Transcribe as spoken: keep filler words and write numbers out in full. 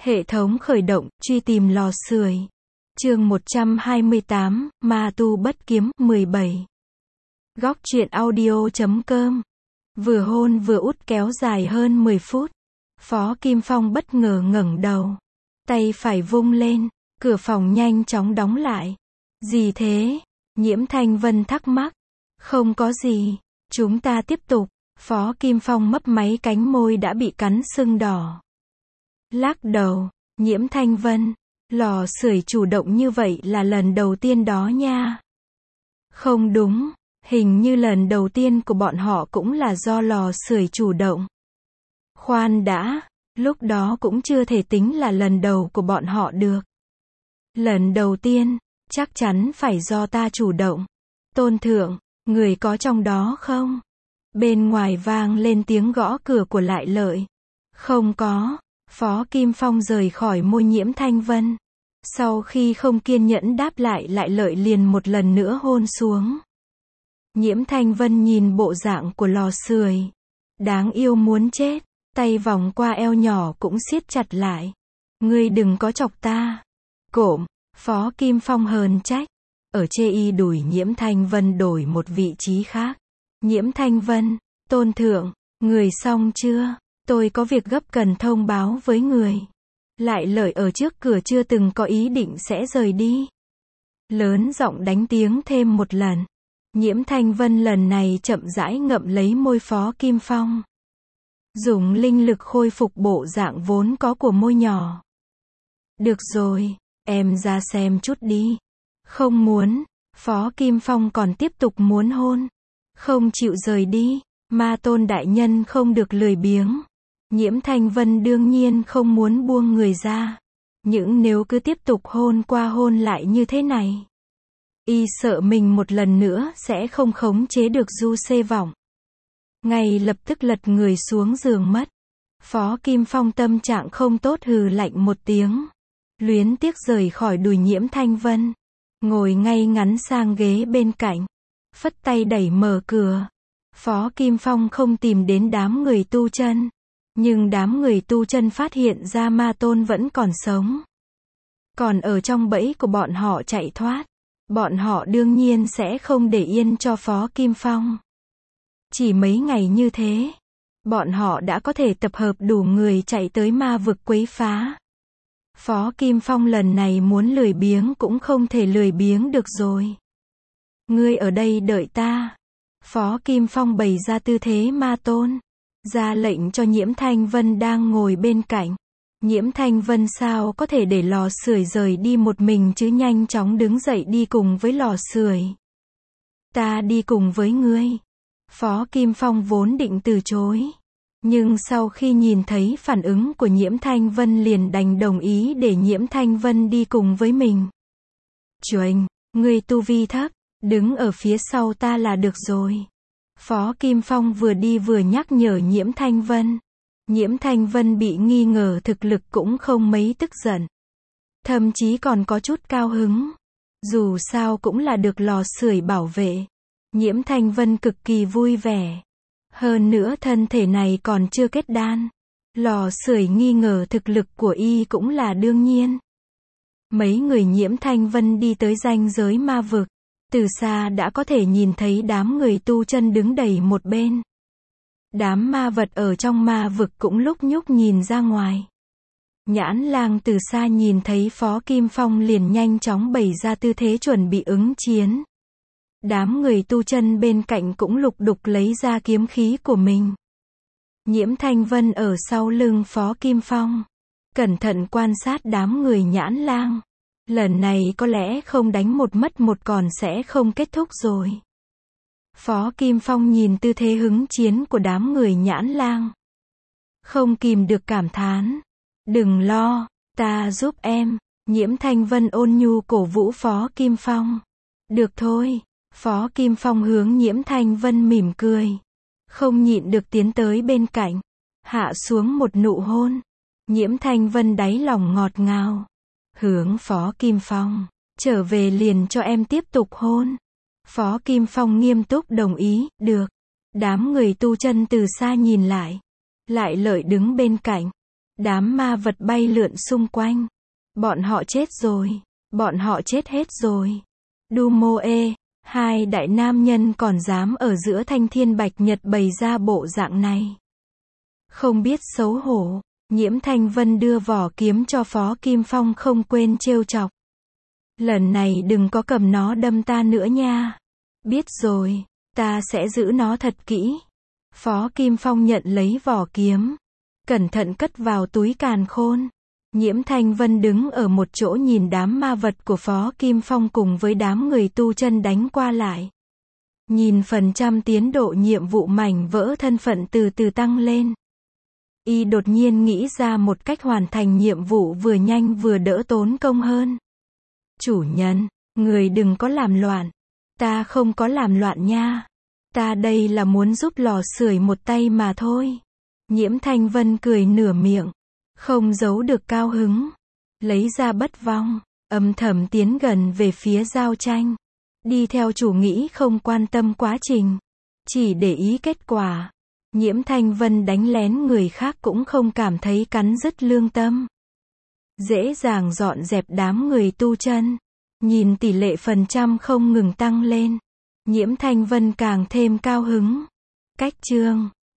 Hệ thống khởi động, truy tìm lò sưởi. Chương một trăm hai mươi tám, Ma tu bất kiếm, mười bảy. Góc truyện audio chấm com. Vừa hôn vừa út kéo dài hơn mười phút. Phó Kim Phong bất ngờ ngẩng đầu. Tay phải vung lên, cửa phòng nhanh chóng đóng lại. Gì thế? Nhiễm Thanh Vân thắc mắc. Không có gì, chúng ta tiếp tục. Phó Kim Phong mấp máy cánh môi đã bị cắn sưng đỏ. Lắc đầu, Nhiễm Thanh Vân, lò sưởi chủ động như vậy là lần đầu tiên đó nha. Không đúng, hình như lần đầu tiên của bọn họ cũng là do lò sưởi chủ động. Khoan đã, lúc đó cũng chưa thể tính là lần đầu của bọn họ được. Lần đầu tiên, chắc chắn phải do ta chủ động. Tôn thượng, người có trong đó không? Bên ngoài vang lên tiếng gõ cửa của Lại Lợi. Không có. Phó Kim Phong rời khỏi môi Nhiễm Thanh Vân. Sau khi không kiên nhẫn đáp lại, Lại Lợi liền một lần nữa hôn xuống. Nhiễm Thanh Vân nhìn bộ dạng của lò sưởi. Đáng yêu muốn chết. Tay vòng qua eo nhỏ cũng siết chặt lại. Ngươi đừng có chọc ta. Cộm. Phó Kim Phong hờn trách. Ở chê y đùi Nhiễm Thanh Vân đổi một vị trí khác. Nhiễm Thanh Vân, tôn thượng, người xong chưa? Tôi có việc gấp cần thông báo với người. Lại Lợi ở trước cửa chưa từng có ý định sẽ rời đi. Lớn giọng đánh tiếng thêm một lần. Nhiễm Thanh Vân lần này chậm rãi ngậm lấy môi Phó Kim Phong. Dùng linh lực khôi phục bộ dạng vốn có của môi nhỏ. Được rồi, em ra xem chút đi. Không muốn, Phó Kim Phong còn tiếp tục muốn hôn. Không chịu rời đi, Ma Tôn đại nhân không được lười biếng. Nhiễm Thanh Vân đương nhiên không muốn buông người ra. Nhưng nếu cứ tiếp tục hôn qua hôn lại như thế này, y sợ mình một lần nữa sẽ không khống chế được Du Xê Vọng. Ngay lập tức lật người xuống giường mất. Phó Kim Phong tâm trạng không tốt hừ lạnh một tiếng. Luyến tiếc rời khỏi đùi Nhiễm Thanh Vân. Ngồi ngay ngắn sang ghế bên cạnh. Phất tay đẩy mở cửa. Phó Kim Phong không tìm đến đám người tu chân. Nhưng đám người tu chân phát hiện ra Ma Tôn vẫn còn sống. Còn ở trong bẫy của bọn họ chạy thoát. Bọn họ đương nhiên sẽ không để yên cho Phó Kim Phong. Chỉ mấy ngày như thế, bọn họ đã có thể tập hợp đủ người chạy tới ma vực quấy phá. Phó Kim Phong lần này muốn lười biếng cũng không thể lười biếng được rồi. Ngươi ở đây đợi ta. Phó Kim Phong bày ra tư thế Ma Tôn. Ra lệnh cho Nhiễm Thanh Vân đang ngồi bên cạnh. Nhiễm Thanh Vân sao có thể để lò sưởi rời đi một mình chứ, nhanh chóng đứng dậy đi cùng với lò sưởi. Ta đi cùng với ngươi. Phó Kim Phong vốn định từ chối. Nhưng sau khi nhìn thấy phản ứng của Nhiễm Thanh Vân liền đành đồng ý để Nhiễm Thanh Vân đi cùng với mình. Chuệnh, ngươi tu vi thấp, đứng ở phía sau ta là được rồi. Phó Kim Phong vừa đi vừa nhắc nhở Nhiễm Thanh Vân. Nhiễm Thanh Vân bị nghi ngờ thực lực cũng không mấy tức giận. Thậm chí còn có chút cao hứng. Dù sao cũng là được lò sưởi bảo vệ. Nhiễm Thanh Vân cực kỳ vui vẻ. Hơn nữa thân thể này còn chưa kết đan. Lò sưởi nghi ngờ thực lực của y cũng là đương nhiên. Mấy người Nhiễm Thanh Vân đi tới ranh giới ma vực. Từ xa đã có thể nhìn thấy đám người tu chân đứng đầy một bên. Đám ma vật ở trong ma vực cũng lúc nhúc nhìn ra ngoài. Nhãn Lang từ xa nhìn thấy Phó Kim Phong liền nhanh chóng bày ra tư thế chuẩn bị ứng chiến. Đám người tu chân bên cạnh cũng lục đục lấy ra kiếm khí của mình. Nhiễm Thanh Vân ở sau lưng Phó Kim Phong. Cẩn thận quan sát đám người Nhãn Lang. Lần này có lẽ không đánh một mất một còn sẽ không kết thúc rồi. Phó Kim Phong nhìn tư thế hứng chiến của đám người Nhãn Lang. Không kìm được cảm thán. Đừng lo, ta giúp em. Nhiễm Thanh Vân ôn nhu cổ vũ Phó Kim Phong. Được thôi. Phó Kim Phong hướng Nhiễm Thanh Vân mỉm cười. Không nhịn được tiến tới bên cạnh. Hạ xuống một nụ hôn. Nhiễm Thanh Vân đáy lòng ngọt ngào. Hướng Phó Kim Phong. Trở về liền cho em tiếp tục hôn. Phó Kim Phong nghiêm túc đồng ý. Được. Đám người tu chân từ xa nhìn lại. Lại Lợi đứng bên cạnh. Đám ma vật bay lượn xung quanh. Bọn họ chết rồi. Bọn họ chết hết rồi. Đu mô ê, hai đại nam nhân còn dám ở giữa thanh thiên bạch nhật bày ra bộ dạng này. Không biết xấu hổ. Nhiễm Thanh Vân đưa vỏ kiếm cho Phó Kim Phong không quên trêu chọc. Lần này đừng có cầm nó đâm ta nữa nha. Biết rồi, ta sẽ giữ nó thật kỹ. Phó Kim Phong nhận lấy vỏ kiếm. Cẩn thận cất vào túi càn khôn. Nhiễm Thanh Vân đứng ở một chỗ nhìn đám ma vật của Phó Kim Phong cùng với đám người tu chân đánh qua lại. Nhìn phần trăm tiến độ nhiệm vụ mảnh vỡ thân phận từ từ tăng lên. Y đột nhiên nghĩ ra một cách hoàn thành nhiệm vụ vừa nhanh vừa đỡ tốn công hơn. Chủ nhân, người đừng có làm loạn. Ta không có làm loạn nha. Ta đây là muốn giúp lò sưởi một tay mà thôi. Nhiễm Thanh Vân cười nửa miệng. Không giấu được cao hứng. Lấy ra bất vong. Âm thầm tiến gần về phía giao tranh. Đi theo chủ nghĩ không quan tâm quá trình. Chỉ để ý kết quả. Nhiễm Thanh Vân đánh lén người khác cũng không cảm thấy cắn rứt lương tâm. Dễ dàng dọn dẹp đám người tu chân. Nhìn tỷ lệ phần trăm không ngừng tăng lên. Nhiễm Thanh Vân càng thêm cao hứng. Cách chương